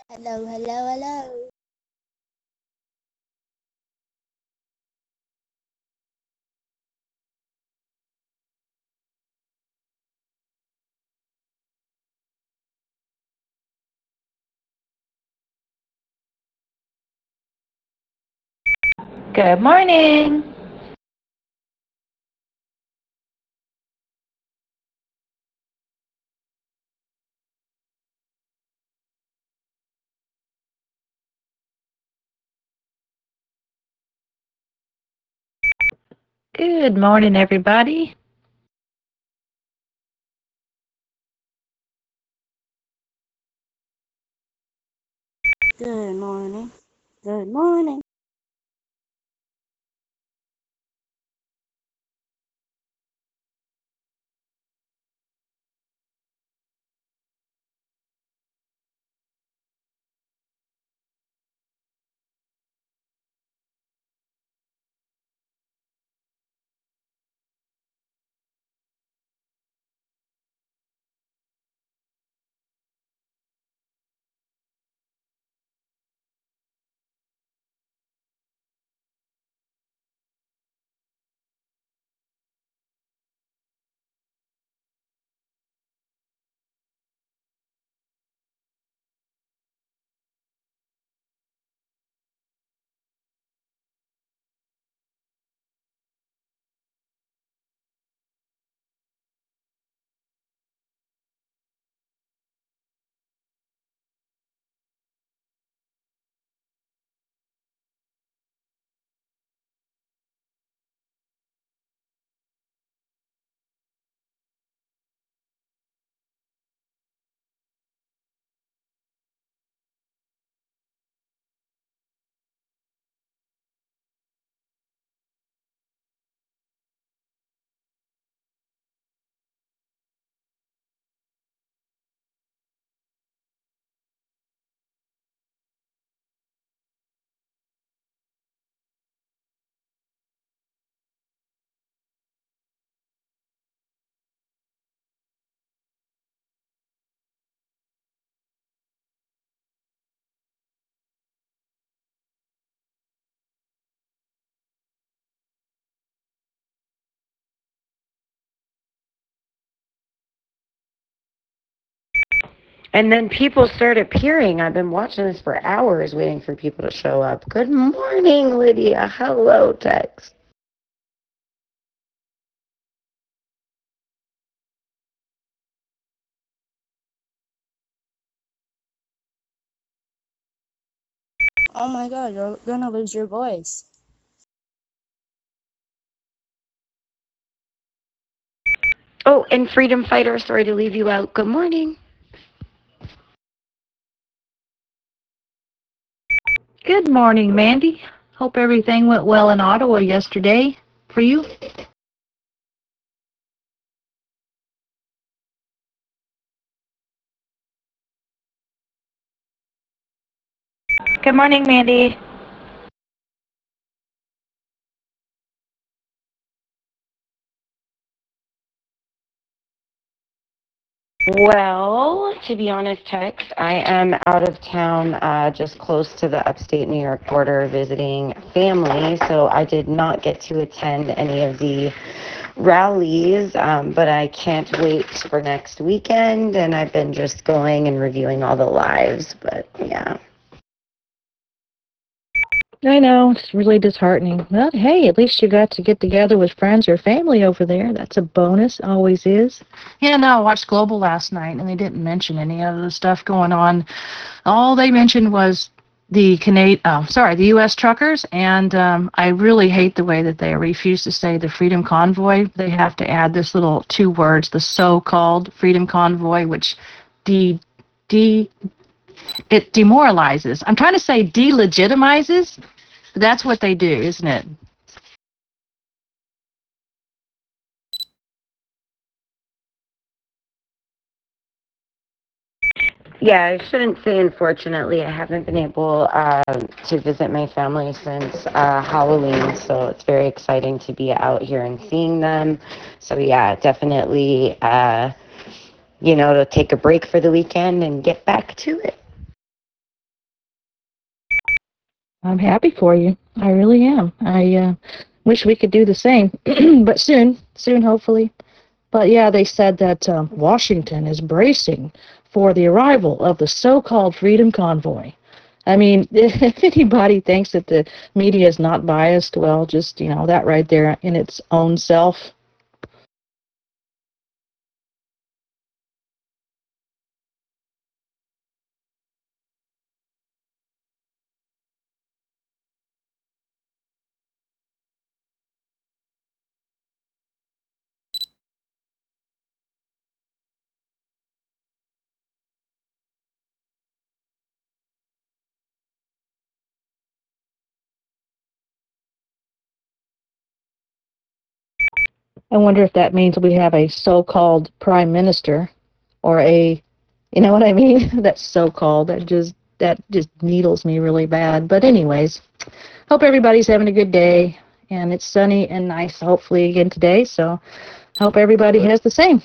Hello, hello, hello. Good morning. Good morning, everybody. Good morning. Good morning. And then people start appearing. I've been watching this for hours waiting for people to show up. Good morning, Lydia. Hello, Tex. Oh my god, you're gonna lose your voice. Oh, and Freedom Fighter, sorry to leave you out. Good morning. Good morning, Mandy. Hope everything went well in Ottawa yesterday for you. Good morning, Mandy. Well, to be honest, Tex, I am out of town, just close to the upstate New York border visiting family, so I did not get to attend any of the rallies, but I can't wait for next weekend, and I've been just going and reviewing all the lives, but yeah. I know, it's really disheartening. Well, hey, at least you got to get together with friends or family over there. That's a bonus, always is. Yeah, no, I watched Global last night, and they didn't mention any of the stuff going on. All they mentioned was the U.S. truckers, and I really hate the way that they refuse to say the Freedom Convoy. They have to add this little two words, the so-called Freedom Convoy, which de de it demoralizes. I'm trying to say delegitimizes. That's what they do, isn't it? Yeah, I shouldn't say unfortunately. I haven't been able to visit my family since Halloween, so it's very exciting to be out here and seeing them. So yeah, definitely, to take a break for the weekend and get back to it. I'm happy for you. I really am. I wish we could do the same, but soon, hopefully. But yeah, they said that Washington is bracing for the arrival of the so-called Freedom Convoy. I mean, if anybody thinks that the media is not biased, well, just, that right there in its own self. I wonder if that means we have a so-called prime minister or you know what I mean? That's so-called. That just needles me really bad. But anyways, hope everybody's having a good day, and it's sunny and nice hopefully again today. So hope everybody has the same.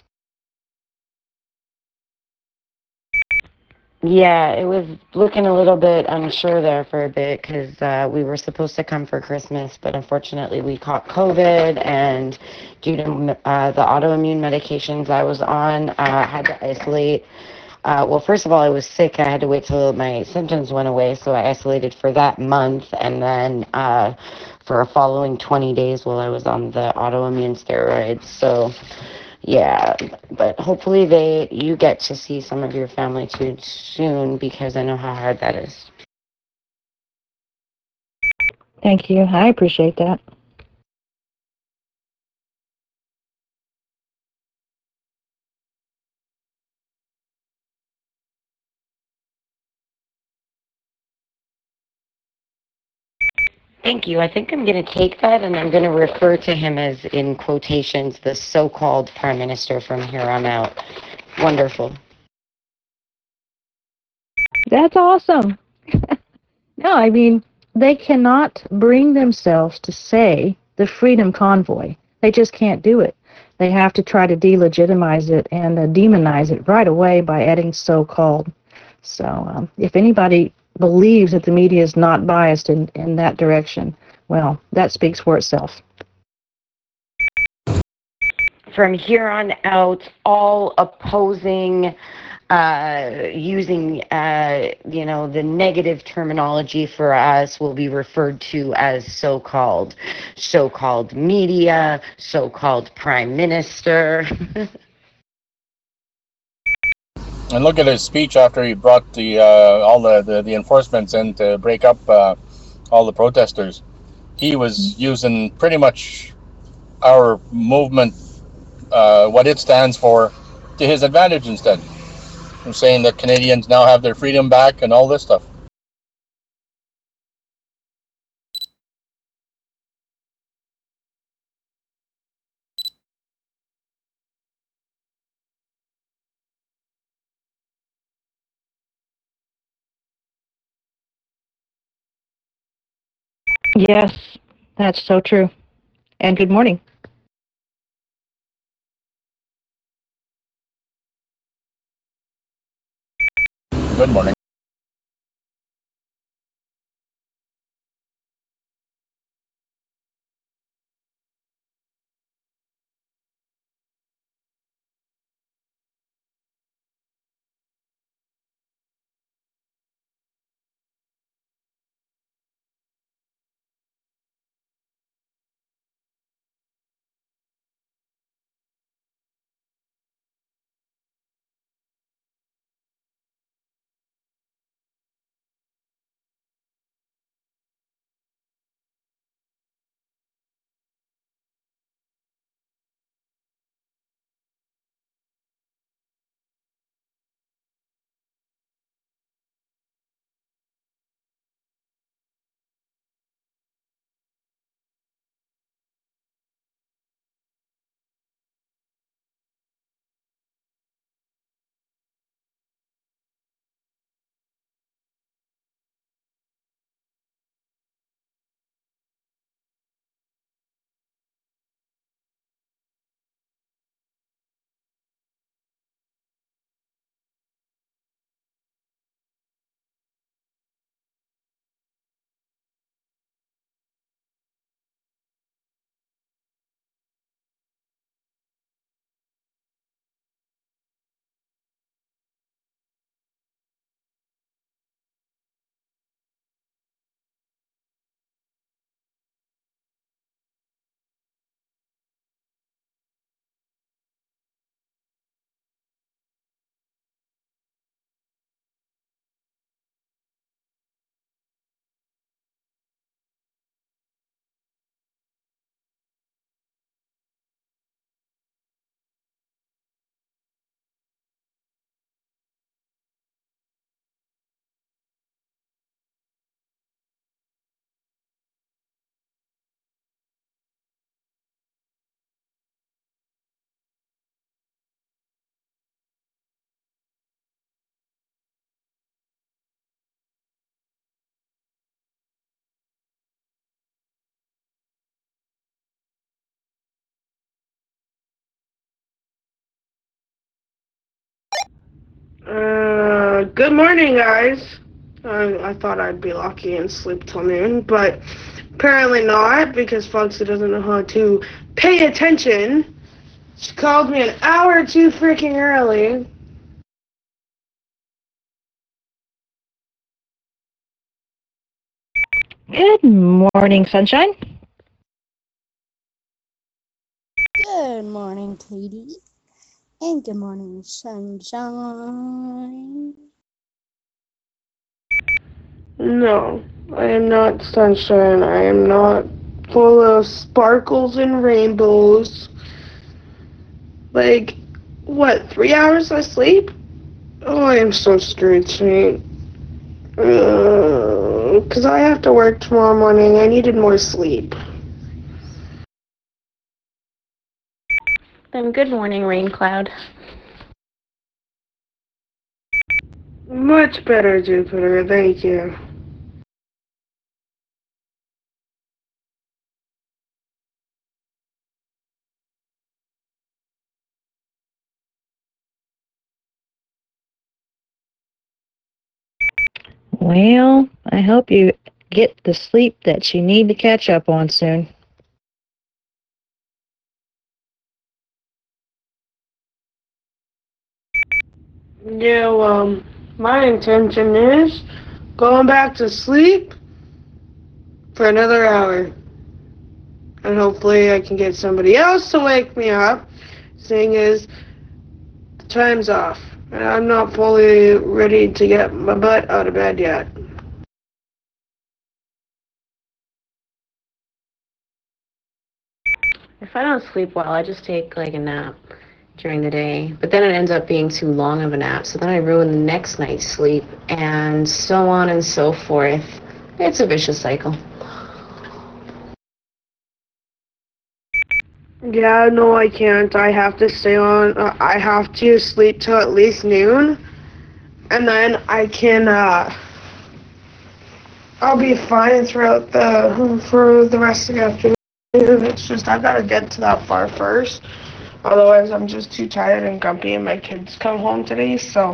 Yeah, it was looking a little bit unsure there for a bit because we were supposed to come for Christmas, but unfortunately we caught COVID, and due to the autoimmune medications I was on, I had to isolate. Well, first of all, I was sick. I had to wait till my symptoms went away, so I isolated for that month, and then for a following 20 days while I was on the autoimmune steroids. So yeah, but hopefully you get to see some of your family too soon, because I know how hard that is. Thank you. I appreciate that. Thank you. I think I'm going to take that and I'm going to refer to him as, in quotations, the so-called prime minister from here on out. Wonderful. That's awesome. No, I mean, they cannot bring themselves to say the Freedom Convoy. They just can't do it. They have to try to delegitimize it and demonize it right away by adding so-called. So if anybody believes that the media is not biased in that direction, well, that speaks for itself. From here on out, all opposing using the negative terminology for us will be referred to as so-called media, so-called prime minister. And look at his speech after he brought all the enforcements in to break up all the protesters. He was using pretty much our movement, what it stands for, to his advantage instead. I'm saying that Canadians now have their freedom back and all this stuff. Yes, that's so true. And good morning. Good morning. Good morning, guys. I thought I'd be lucky and sleep till noon, but apparently not because Foxy doesn't know how to pay attention. She called me an hour too freaking early. Good morning, sunshine. Good morning, Katie. And good morning, sunshine. No, I am not sunshine. I am not full of sparkles and rainbows. Like, what, 3 hours of sleep? Oh, I am so screwed tonight. Because I have to work tomorrow morning. I needed more sleep. Then good morning, Rain Cloud. Much better, Jupiter. Thank you. Well, I hope you get the sleep that you need to catch up on soon. Yeah, my intention is going back to sleep for another hour. And hopefully I can get somebody else to wake me up, seeing as the time's off. And I'm not fully ready to get my butt out of bed yet. If I don't sleep well, I just take like a nap during the day. But then it ends up being too long of a nap. So then I ruin the next night's sleep and so on and so forth. It's a vicious cycle. Yeah, no, I can't. I have to stay on. I have to sleep till at least noon. And then I can, I'll be fine throughout for the rest of the afternoon. It's just I gotta get to that bar first. Otherwise, I'm just too tired and grumpy, and my kids come home today, so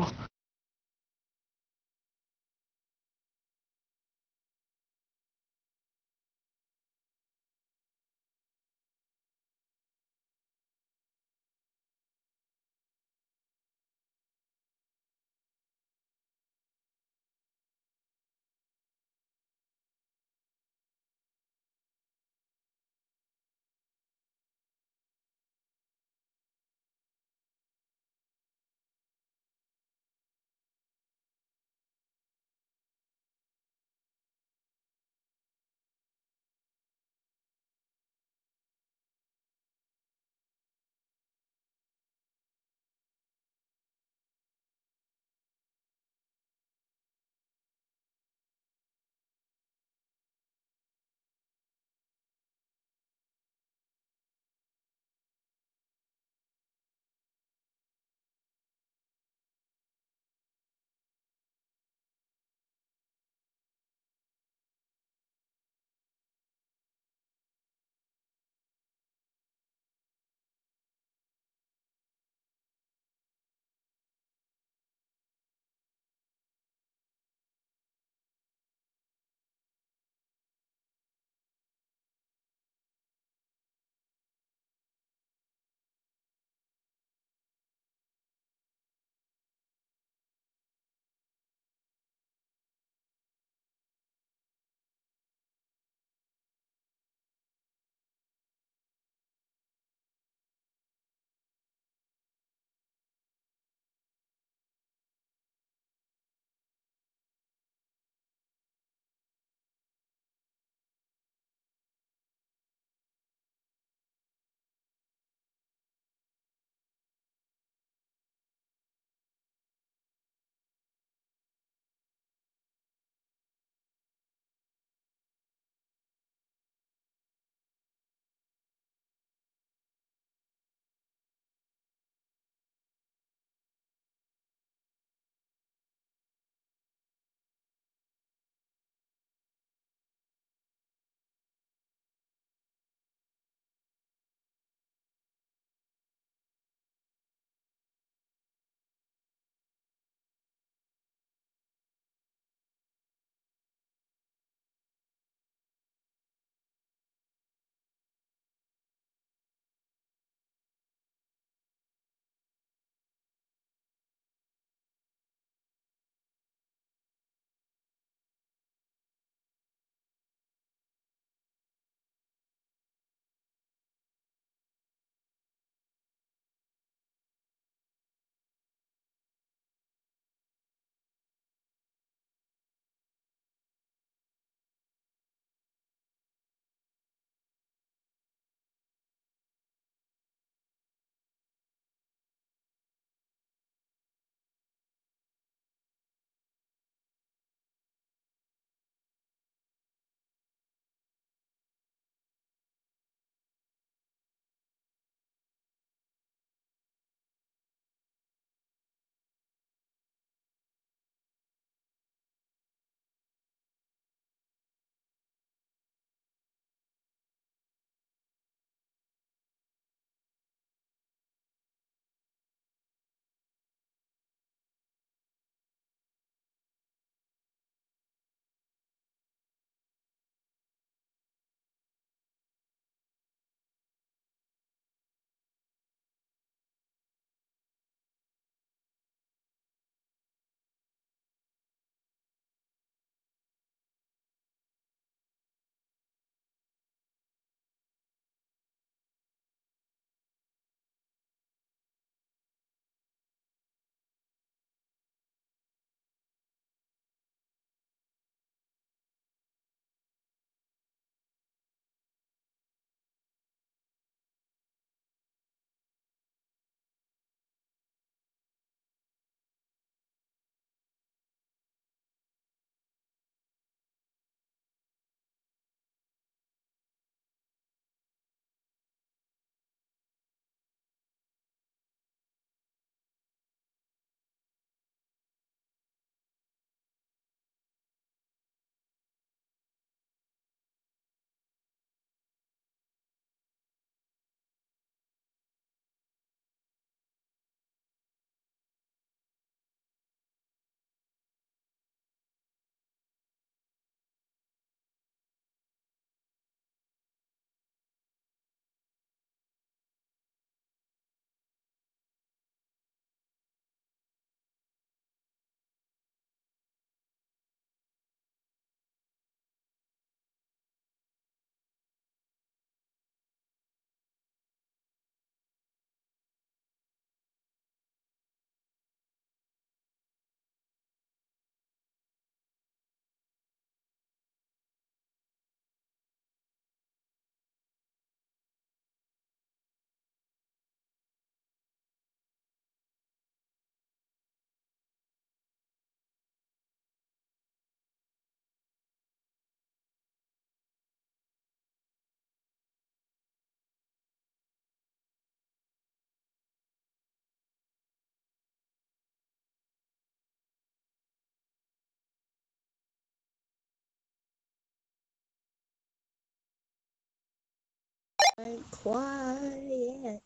Quiet.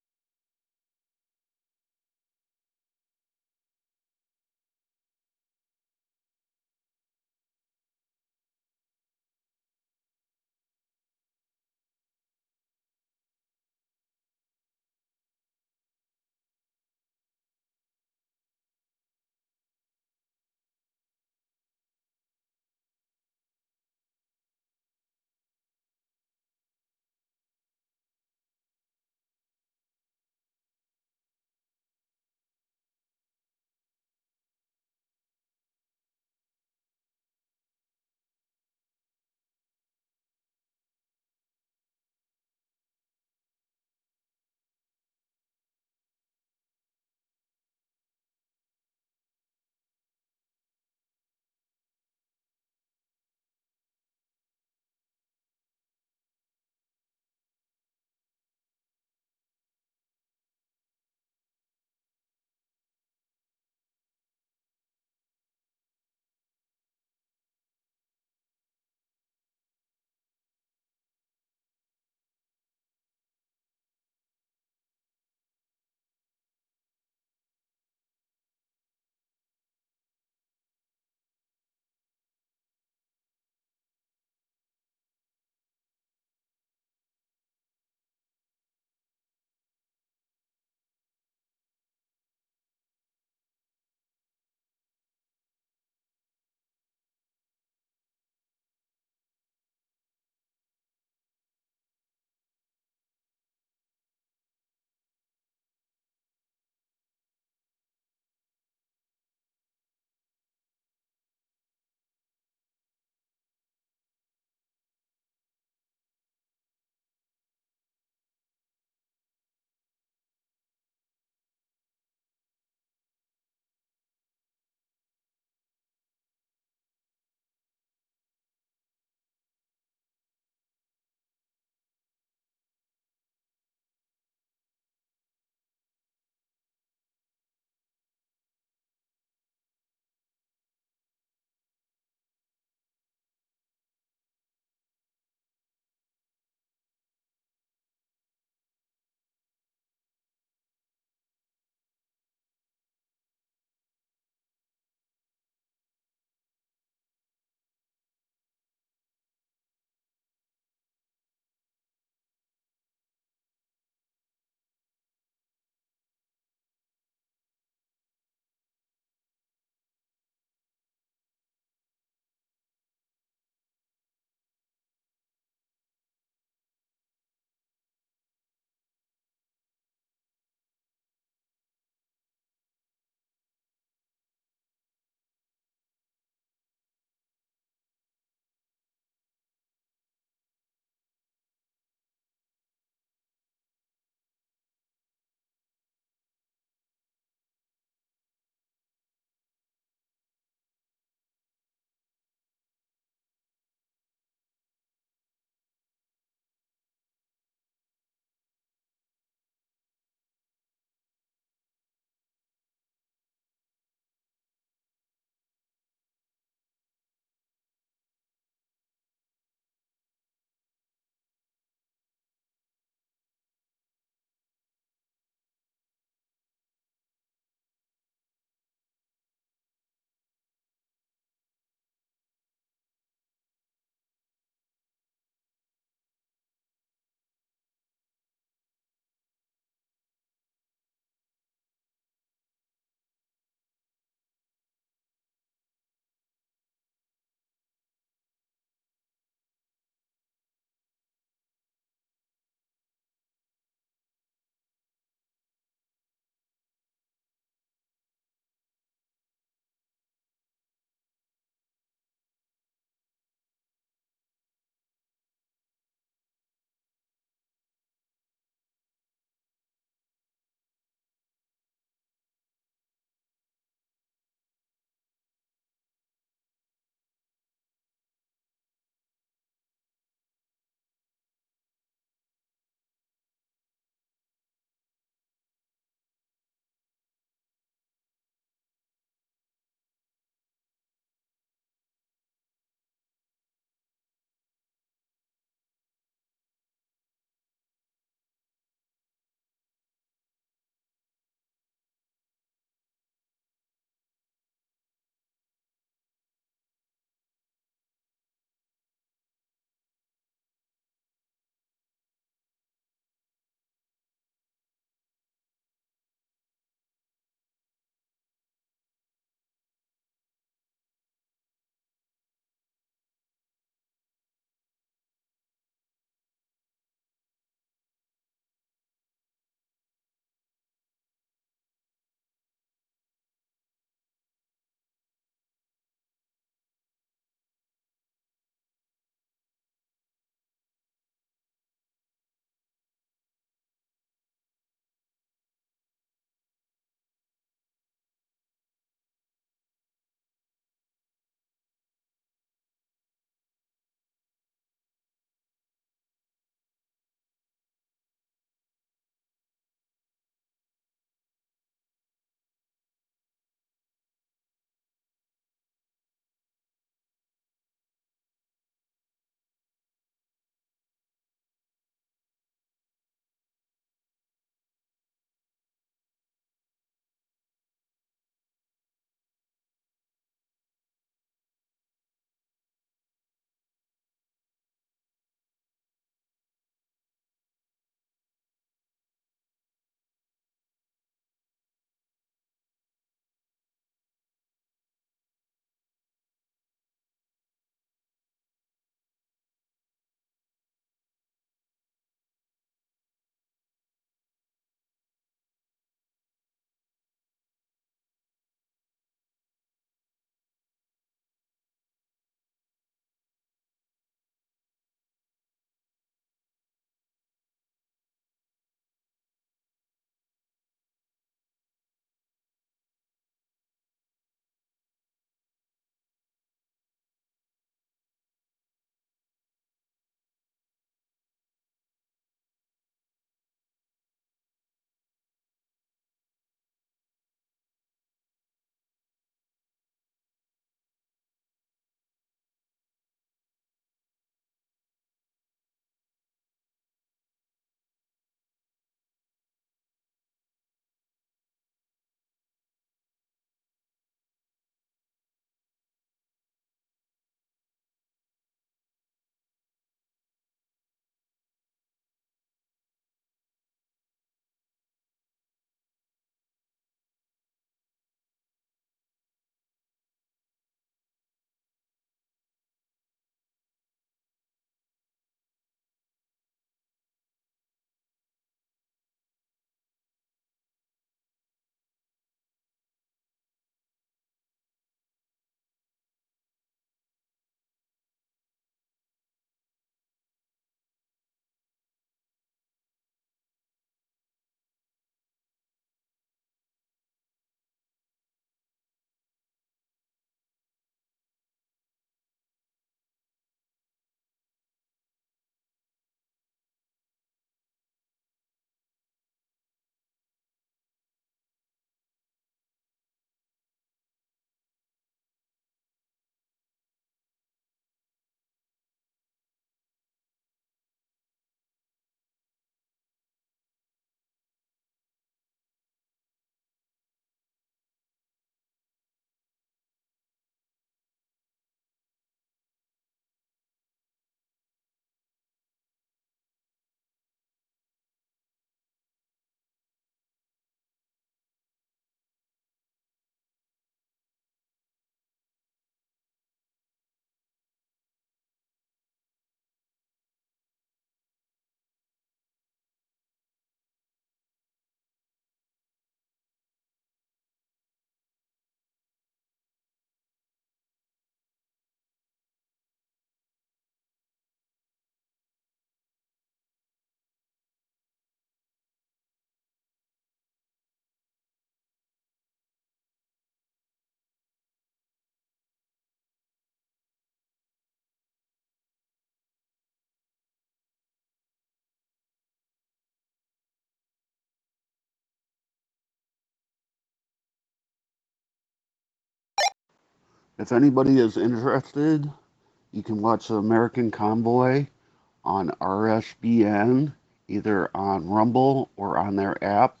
If anybody is interested, you can watch the American Convoy on RSBN, either on Rumble or on their app.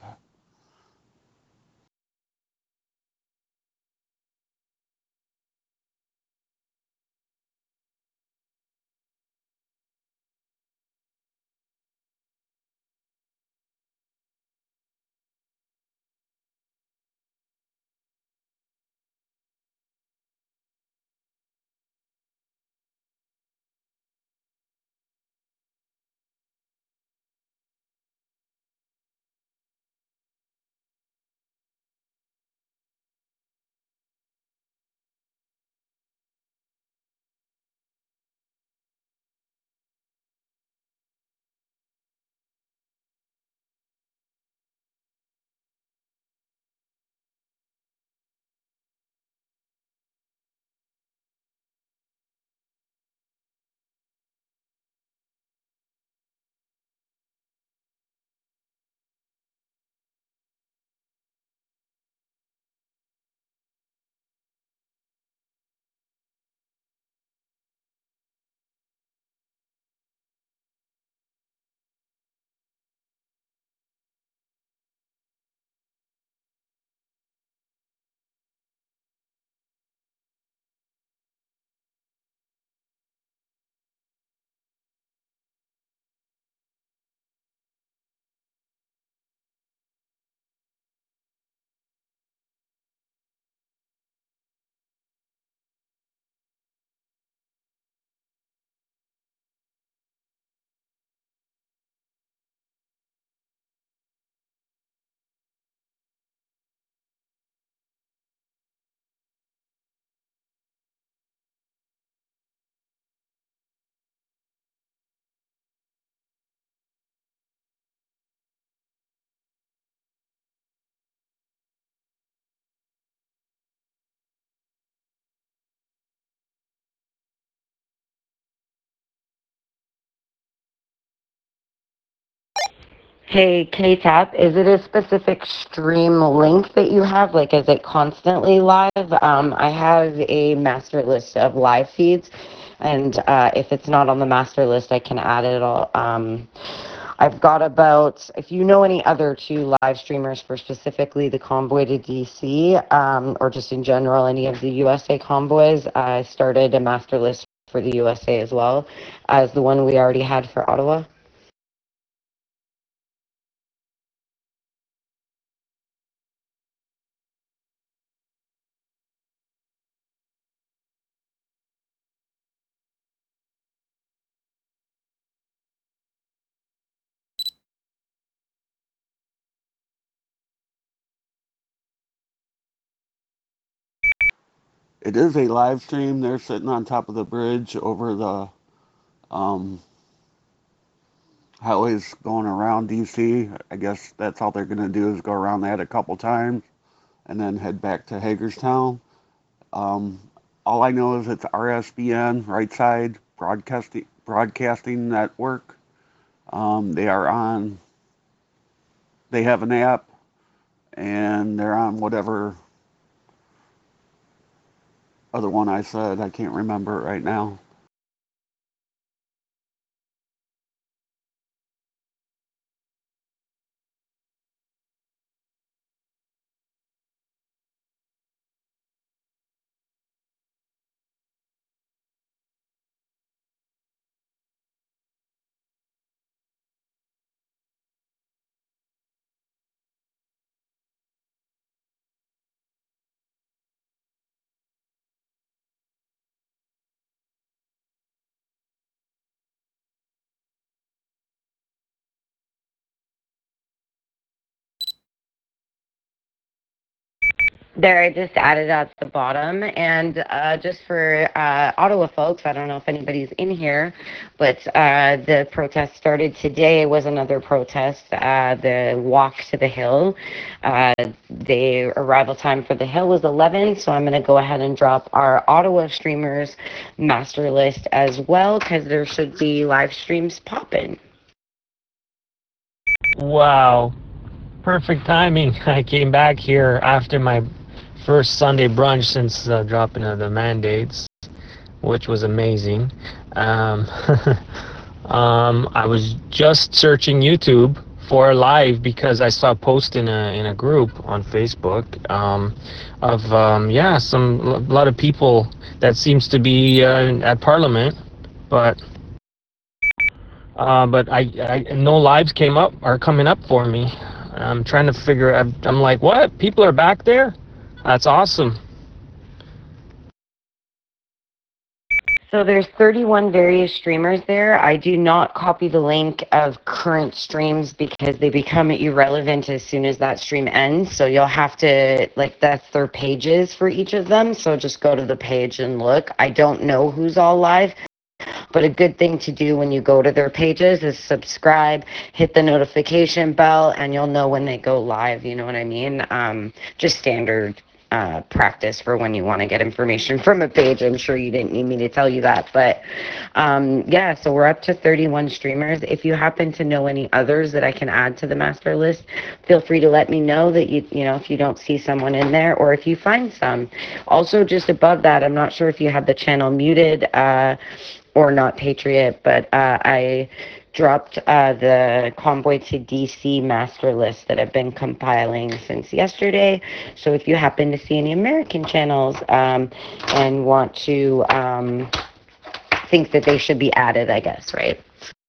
Hey, KTAP, is it a specific stream link that you have? Like, is it constantly live? I have a master list of live feeds, and if it's not on the master list, I can add it all. I've got about, if you know any other two live streamers for specifically the convoy to DC, or just in general, any of the USA convoys, I started a master list for the USA as well as the one we already had for Ottawa. It is a live stream. They're sitting on top of the bridge over the um, highways going around DC. I guess that's all they're going to do is go around that a couple times and then head back to Hagerstown. Um, all I know is it's RSBN, Right Side Broadcasting Network. They are on. They have an app, and they're on whatever other one I said. I can't remember it right now. There, I just added at the bottom. And just for Ottawa folks, I don't know if anybody's in here, but the protest started today. Was another protest, the walk to the Hill. The arrival time for the Hill was 11, so I'm going to go ahead and drop our Ottawa streamers master list as well, because there should be live streams popping. Wow. Perfect timing. I came back here after my first Sunday brunch since dropping of the mandates, which was amazing. Um, I was just searching YouTube for live because I saw a post in a group on Facebook of a lot of people that seems to be at Parliament, but I no lives are coming up for me. I'm trying to figure. I'm like, what? People are back there? That's awesome. So there's 31 various streamers there. I do not copy the link of current streams because they become irrelevant as soon as that stream ends. So you'll have to, like, that's their pages for each of them. So just go to the page and look. I don't know who's all live, but a good thing to do when you go to their pages is subscribe, hit the notification bell, and you'll know when they go live. You know what I mean? Just standard practice for when you want to get information from a page. I'm sure you didn't need me to tell you that, but so we're up to 31 streamers. If you happen to know any others that I can add to the master list, feel free to let me know that you know, if you don't see someone in there or if you find some. Also, just above that, I'm not sure if you have the channel muted or not, Patriot, but I dropped the Convoy to DC master list that I've been compiling since yesterday. So if you happen to see any American channels and want to think that they should be added, I guess, right?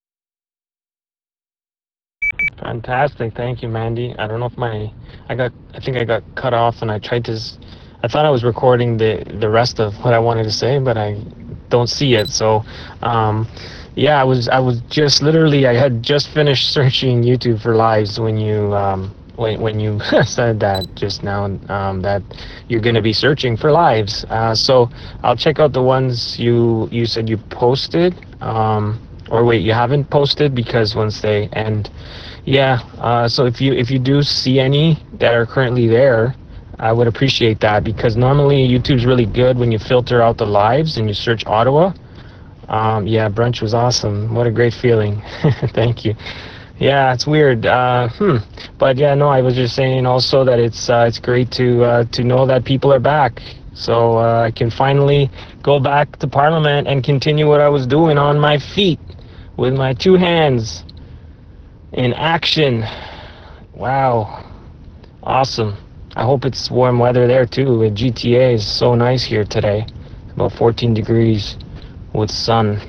Fantastic. Thank you, Mandy. I don't know if I think I got cut off and I thought I was recording the rest of what I wanted to say, but I don't see it. So, I was just literally, I had just finished searching YouTube for lives when you when you said that just now, that you're going to be searching for lives. So I'll check out the ones you said you posted, or wait, you haven't posted, because once they end, so if you do see any that are currently there, I would appreciate that, because normally YouTube's really good when you filter out the lives and you search Ottawa. Brunch was awesome. What a great feeling. Thank you. Yeah, it's weird. But yeah, no, I was just saying also that it's great to know that people are back. So I can finally go back to Parliament and continue what I was doing on my feet with my two hands in action. Wow. Awesome. I hope it's warm weather there too. The GTA is so nice here today. About 14 degrees with sun.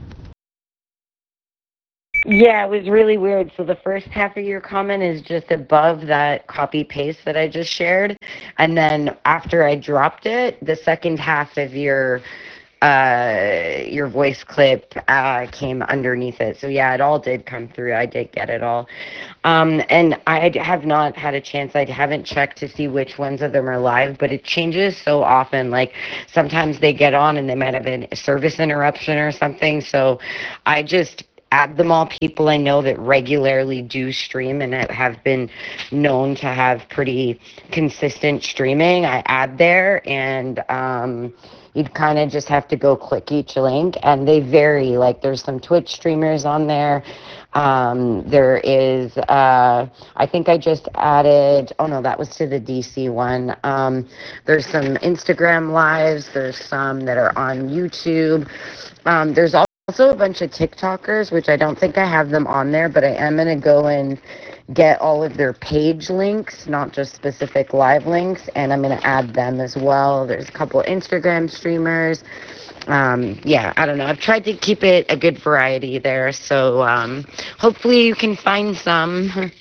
Yeah, it was really weird. So the first half of your comment is just above that copy paste that I just shared. And then after I dropped it, the second half of your voice clip came underneath it. So yeah, it all did come through. I did get it all. And I have not had a chance. I haven't checked to see which ones of them are live, but it changes so often. Like sometimes they get on and they might have a service interruption or something. So I just add them all, people I know that regularly do stream and have been known to have pretty consistent streaming. I add there, and you'd kind of just have to go click each link, and they vary. Like there's some Twitch streamers on there. There is, I think I just added, oh no, that was to the DC one. There's some Instagram lives. There's some that are on YouTube. There's also a bunch of TikTokers, which I don't think I have them on there, but I am going to go and get all of their page links, not just specific live links, and I'm going to add them as well. There's a couple Instagram streamers. I don't know. I've tried to keep it a good variety there, so hopefully you can find some.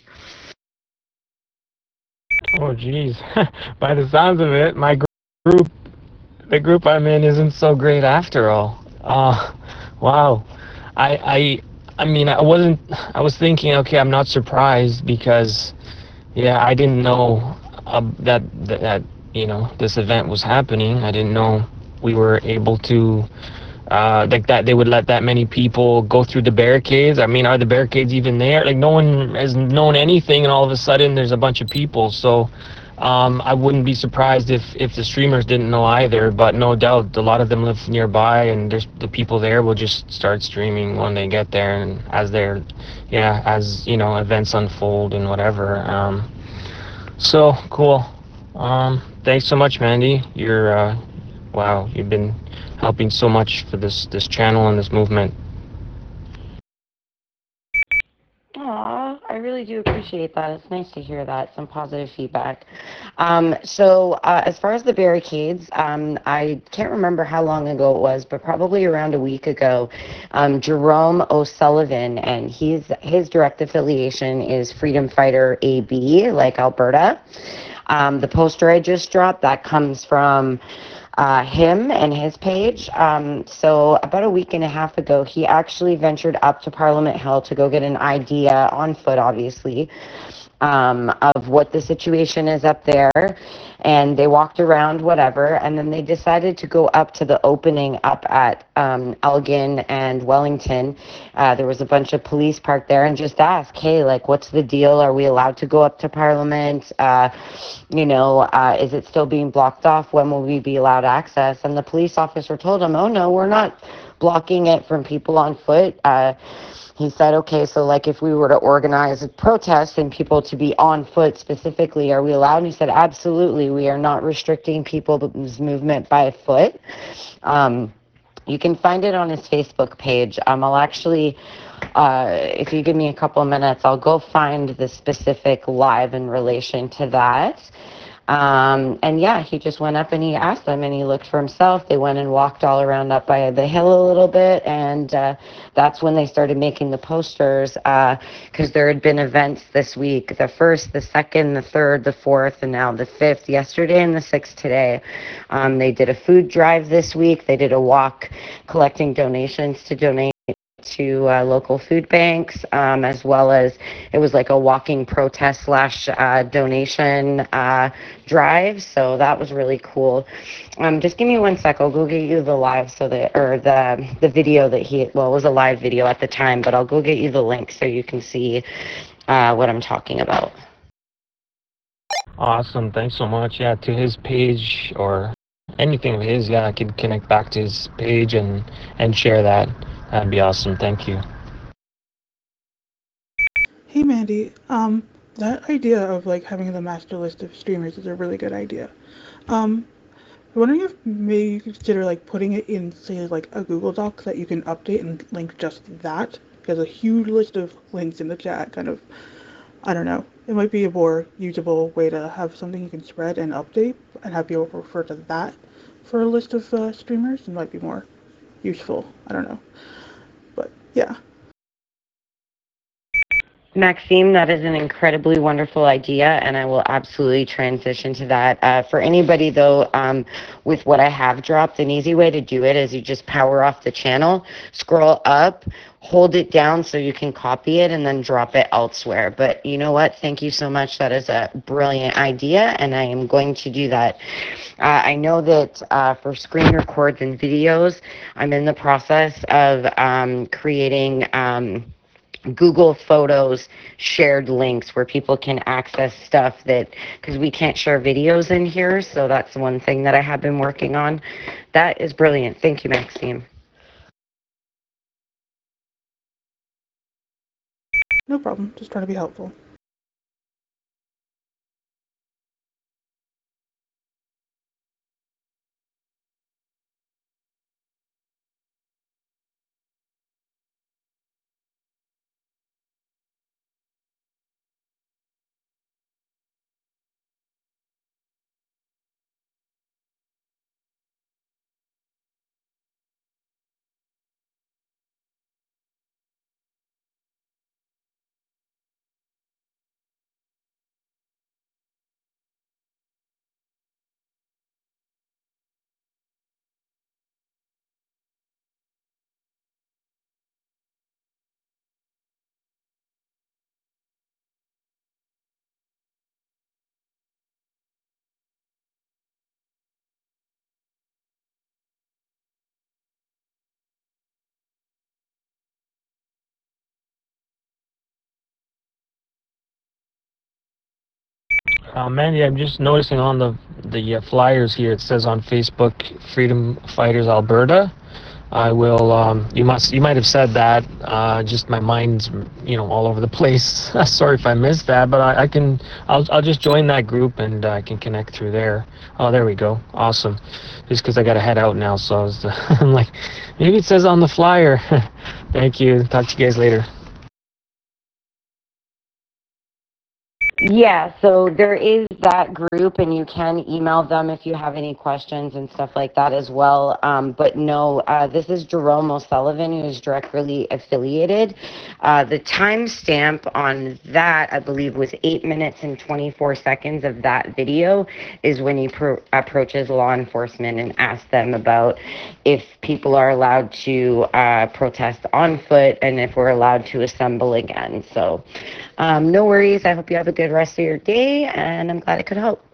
Oh, geez. By the sounds of it, the group I'm in isn't so great after all. Wow. I mean, I was thinking, okay, I'm not surprised because, I didn't know that this event was happening. I didn't know we were able to, like that they would let that many people go through the barricades. I mean, are the barricades even there? Like no one has known anything, and all of a sudden there's a bunch of people. So I wouldn't be surprised if the streamers didn't know either, but no doubt a lot of them live nearby, and the people there will just start streaming when they get there, and as events unfold and whatever. So cool. thanks so much, Mandy. You're wow, you've been helping so much for this channel and this movement. Aw, I really do appreciate that. It's nice to hear that, some positive feedback. As far as the barricades, I can't remember how long ago it was, but probably around a week ago, Jerome O'Sullivan, and his direct affiliation is Freedom Fighter AB, like Alberta. The poster I just dropped, that comes from him and his page. So about a week and a half ago, he actually ventured up to Parliament Hill to go get an idea on foot, obviously, of what the situation is up there. And they walked around, whatever, and then they decided to go up to the opening up at Elgin and Wellington. There was a bunch of police parked there, and just ask, hey, like, what's the deal? Are we allowed to go up to Parliament? Is it still being blocked off? When will we be allowed access? And the police officer told him, oh, no, we're not blocking it from people on foot. He said, okay, so like if we were to organize a protest and people to be on foot specifically, are we allowed? And he said, absolutely. We are not restricting people's movement by foot. You can find it on his Facebook page. I'll actually, if you give me a couple of minutes, I'll go find the specific live in relation to that. And yeah, he just went up and he asked them and he looked for himself. They went and walked all around up by the hill a little bit. And that's when they started making the posters, because there had been events this week, the 1st, the 2nd, the 3rd, the 4th, and now the 5th, yesterday and the 6th today. They did a food drive this week. They did a walk collecting donations to donate to local food banks, as well as it was like a walking protest / donation drive. So that was really cool. Just give me 1 sec. I'll go get you the live the video that it was a live video at the time, but I'll go get you the link so you can see what I'm talking about. Awesome, thanks so much. Yeah, to his page or anything of his, yeah, I could connect back to his page and share that. That'd be awesome. Thank you. Hey Mandy, that idea of like having the master list of streamers is a really good idea. I'm wondering if maybe you could consider like putting it in, say, like a Google Doc that you can update and link just that. There's a huge list of links in the chat, kind of, I don't know. It might be a more usable way to have something you can spread and update and have people refer to that for a list of streamers. It might be more useful. I don't know. But yeah. Maxime, that is an incredibly wonderful idea, and I will absolutely transition to that. For anybody, though, with what I have dropped, an easy way to do it is you just power off the channel, scroll up, hold it down so you can copy it, and then drop it elsewhere. But you know what? Thank you so much. That is a brilliant idea, and I am going to do that. I know that for screen records and videos, I'm in the process of creating Google Photos shared links where people can access stuff because we can't share videos in here. So that's one thing that I have been working on. That is brilliant. Thank you, Maxime. No problem. Just trying to be helpful. Mandy, I'm just noticing on the flyers here, it says on Facebook, Freedom Fighters Alberta. I will. You might have said that. Just my mind's all over the place. Sorry if I missed that, but I can. I'll just join that group and I can connect through there. Oh, there we go. Awesome. Just because I got to head out now, so I'm like, maybe it says on the flyer. Thank you. Talk to you guys later. Yeah, so there is that group, and you can email them if you have any questions and stuff like that as well. But no, this is Jerome O'Sullivan, who is directly affiliated. The timestamp on that, I believe, was 8 minutes and 24 seconds of that video is when he approaches law enforcement and asks them about if people are allowed to protest on foot and if we're allowed to assemble again. So no worries. I hope you have a good rest of your day, and I'm glad I could help.